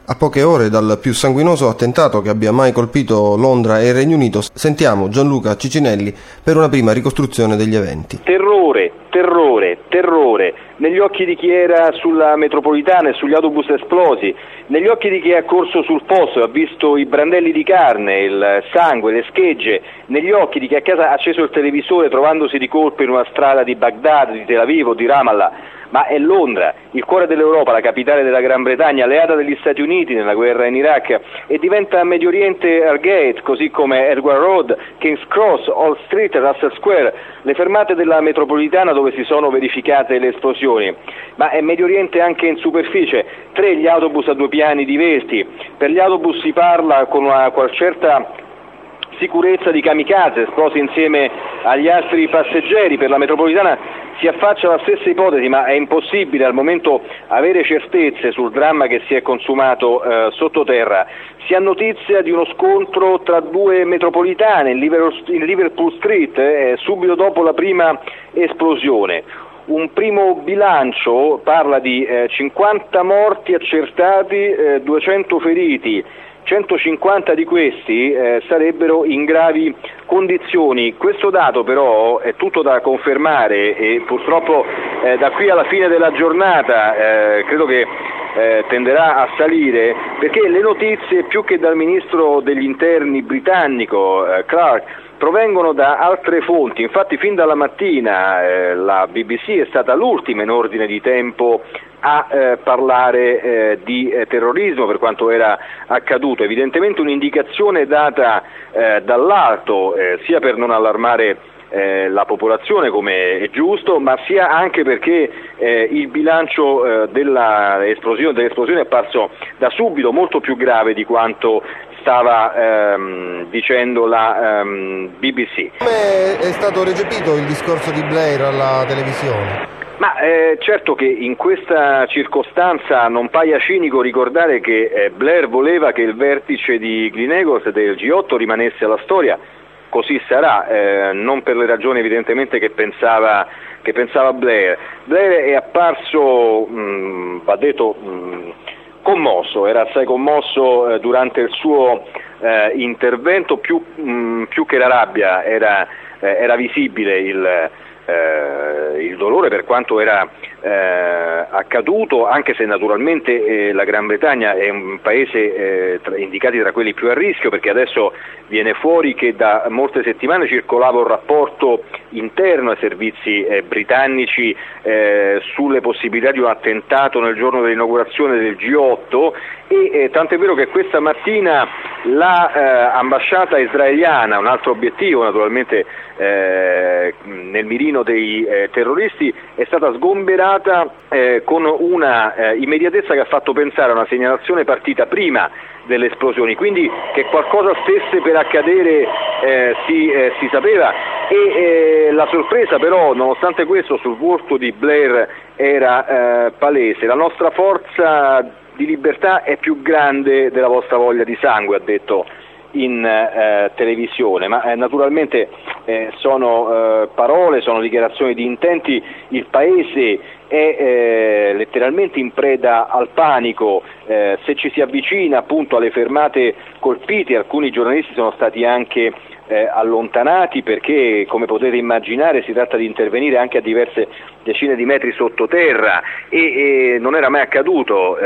A poche ore dal più sanguinoso attentato che abbia mai colpito Londra e il Regno Unito, sentiamo Gianluca Cicinelli per una prima ricostruzione degli eventi. Terrore negli occhi di chi era sulla metropolitana e sugli autobus esplosi, negli occhi di chi è corso sul posto e ha visto i brandelli di carne, il sangue, le schegge, negli occhi di chi a casa ha acceso il televisore trovandosi di colpo in una strada di Baghdad, di Tel Aviv o di Ramallah. Ma è Londra, il cuore dell'Europa, la capitale della Gran Bretagna, alleata degli Stati Uniti nella guerra in Iraq, e diventa Medio Oriente Hargate, così come Edgware Road, King's Cross, Old Street e Russell Square, le fermate della metropolitana dove si sono verificate le esplosioni. Ma è Medio Oriente anche in superficie, 3 gli autobus a 2 piani diversi, per gli autobus si parla con una certa sicurezza di kamikaze esplosi insieme agli altri passeggeri, per la metropolitana si affaccia la stessa ipotesi, ma è impossibile al momento avere certezze sul dramma che si è consumato sottoterra. Si ha notizia di uno scontro tra 2 metropolitane in Liverpool Street subito dopo la prima esplosione. Un primo bilancio parla di 50 morti accertati, 200 feriti. 150 di questi sarebbero in gravi condizioni. Questo dato però è tutto da confermare e purtroppo da qui alla fine della giornata credo che tenderà a salire, perché le notizie, più che dal ministro degli interni britannico Clark, provengono da altre fonti. Infatti fin dalla mattina la BBC è stata l'ultima in ordine di tempo a parlare di terrorismo per quanto era accaduto, evidentemente un'indicazione data dall'alto sia per non allarmare la popolazione, come è giusto, ma sia anche perché il bilancio dell'esplosione è apparso da subito molto più grave di quanto stava dicendo la BBC. Come è stato recepito il discorso di Blair alla televisione? Ma certo che in questa circostanza non paia cinico ricordare che Blair voleva che il vertice di Gleneagles del G8 rimanesse alla storia. Così sarà, non per le ragioni evidentemente che pensava Blair. Blair è apparso, va detto, commosso, era assai commosso durante il suo intervento, più che la rabbia era visibile il dolore per quanto era accaduto, anche se naturalmente la Gran Bretagna è un paese indicati tra quelli più a rischio, perché adesso viene fuori che da molte settimane circolava un rapporto interno ai servizi britannici sulle possibilità di un attentato nel giorno dell'inaugurazione del G8 e tant'è vero che questa mattina l'ambasciata israeliana, un altro obiettivo naturalmente nel mirino dei terroristi, è stata sgomberata con una immediatezza che ha fatto pensare a una segnalazione partita prima delle esplosioni, quindi che qualcosa stesse per accadere si sapeva e la sorpresa però nonostante questo sul volto di Blair era palese. La nostra forza di libertà è più grande della vostra voglia di sangue, ha detto in televisione, ma naturalmente sono parole, sono dichiarazioni di intenti. Il paese è letteralmente in preda al panico, se ci si avvicina appunto alle fermate colpite, alcuni giornalisti sono stati anche allontanati perché, come potete immaginare, si tratta di intervenire anche a diverse decine di metri sottoterra e non era mai accaduto,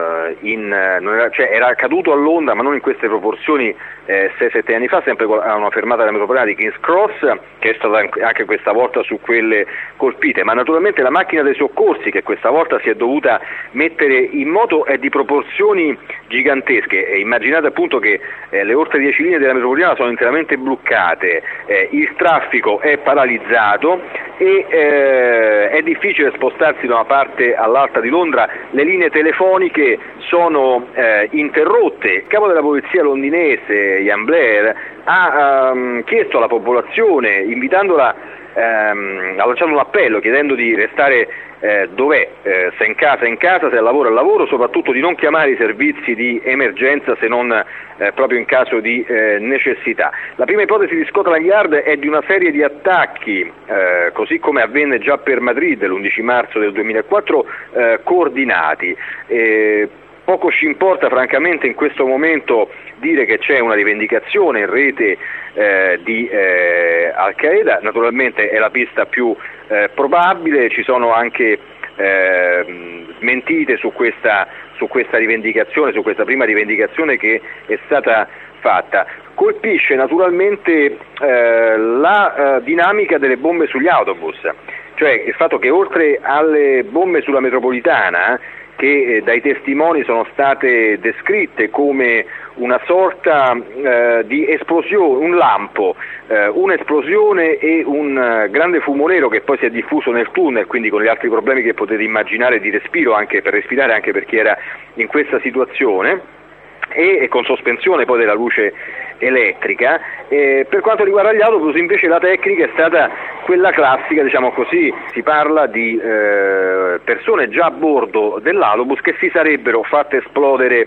era accaduto a Londra ma non in queste proporzioni 6-7 anni fa, sempre a una fermata della metropolitana di King's Cross, che è stata anche questa volta su quelle colpite, ma naturalmente la macchina dei soccorsi che questa volta si è dovuta mettere in moto è di proporzioni gigantesche e immaginate appunto che le oltre 10 linee della metropolitana sono interamente bloccate, il traffico è paralizzato e è difficile spostarsi da una parte all'altra di Londra, le linee telefoniche sono interrotte. Il capo della polizia londinese, Ian Blair, ha chiesto alla popolazione, invitandola, ha lanciato un appello chiedendo di restare dov'è, se in casa, se al lavoro, soprattutto di non chiamare i servizi di emergenza se non proprio in caso di necessità. La prima ipotesi di Scotland Yard è di una serie di attacchi, così come avvenne già per Madrid l'11 marzo del 2004, coordinati. Poco ci importa francamente in questo momento dire che c'è una rivendicazione in rete di Al-Qaeda, naturalmente è la pista più probabile, ci sono anche smentite su questa rivendicazione, su questa prima rivendicazione che è stata fatta. Colpisce naturalmente la dinamica delle bombe sugli autobus, cioè il fatto che oltre alle bombe sulla metropolitana, che dai testimoni sono state descritte come una sorta di esplosione, un lampo, un'esplosione e un grande fumo nero che poi si è diffuso nel tunnel, quindi con gli altri problemi che potete immaginare di respiro, anche per respirare, anche per chi era in questa situazione, e con sospensione poi della luce elettrica. Per quanto riguarda gli autobus invece la tecnica è stata quella classica, diciamo così, si parla di persone già a bordo dell'autobus che si sarebbero fatte esplodere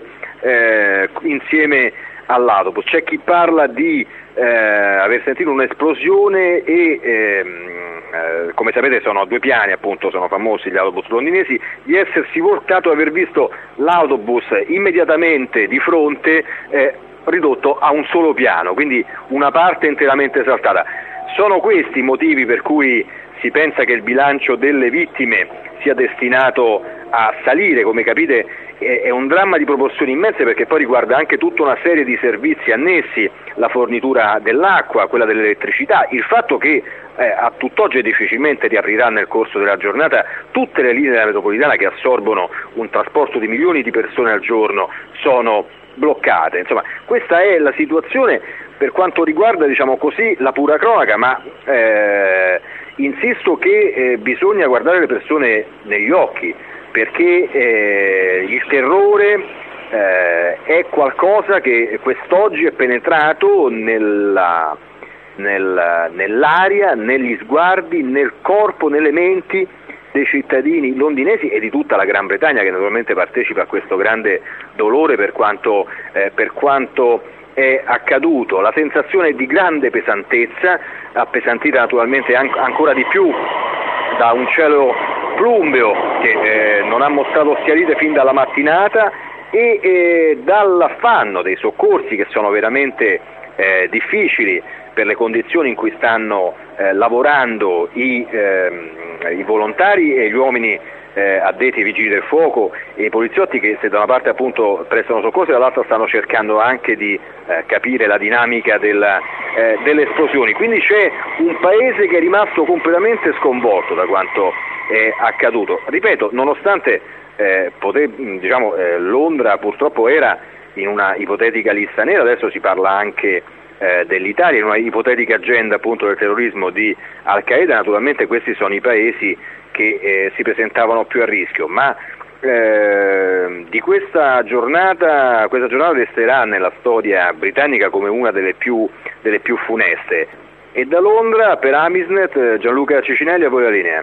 insieme all'autobus. C'è chi parla di aver sentito un'esplosione e come sapete sono a 2 piani, appunto, sono famosi gli autobus londinesi, di essersi voltato e aver visto l'autobus immediatamente di fronte ridotto a un solo piano, quindi una parte interamente saltata. Sono questi i motivi per cui si pensa che il bilancio delle vittime sia destinato a salire. Come capite è un dramma di proporzioni immense, perché poi riguarda anche tutta una serie di servizi annessi, la fornitura dell'acqua, quella dell'elettricità, il fatto che a tutt'oggi difficilmente riaprirà nel corso della giornata tutte le linee della metropolitana che assorbono un trasporto di milioni di persone al giorno sono bloccate. Insomma, questa è la situazione per quanto riguarda, diciamo così, la pura cronaca, ma insisto che bisogna guardare le persone negli occhi, perché il terrore è qualcosa che quest'oggi è penetrato nell'aria, negli sguardi, nel corpo, nelle menti dei cittadini londinesi e di tutta la Gran Bretagna, che naturalmente partecipa a questo grande dolore per quanto è accaduto. La sensazione è di grande pesantezza, appesantita naturalmente ancora di più da un cielo plumbeo che non ha mostrato schiarite fin dalla mattinata e dall'affanno dei soccorsi, che sono veramente difficili per le condizioni in cui stanno lavorando i volontari e gli uomini addetti ai vigili del fuoco e i poliziotti, che se da una parte appunto prestano soccorso e dall'altra stanno cercando anche di capire la dinamica delle esplosioni. Quindi c'è un paese che è rimasto completamente sconvolto da quanto è accaduto. Ripeto, nonostante Londra purtroppo era in una ipotetica lista nera, adesso si parla anche dell'Italia in una ipotetica agenda appunto del terrorismo di Al-Qaeda. Naturalmente questi sono i paesi che si presentavano più a rischio, ma di questa giornata resterà nella storia britannica come una delle più funeste. E da Londra per Amisnet Gianluca Cicinelli, a voi la linea.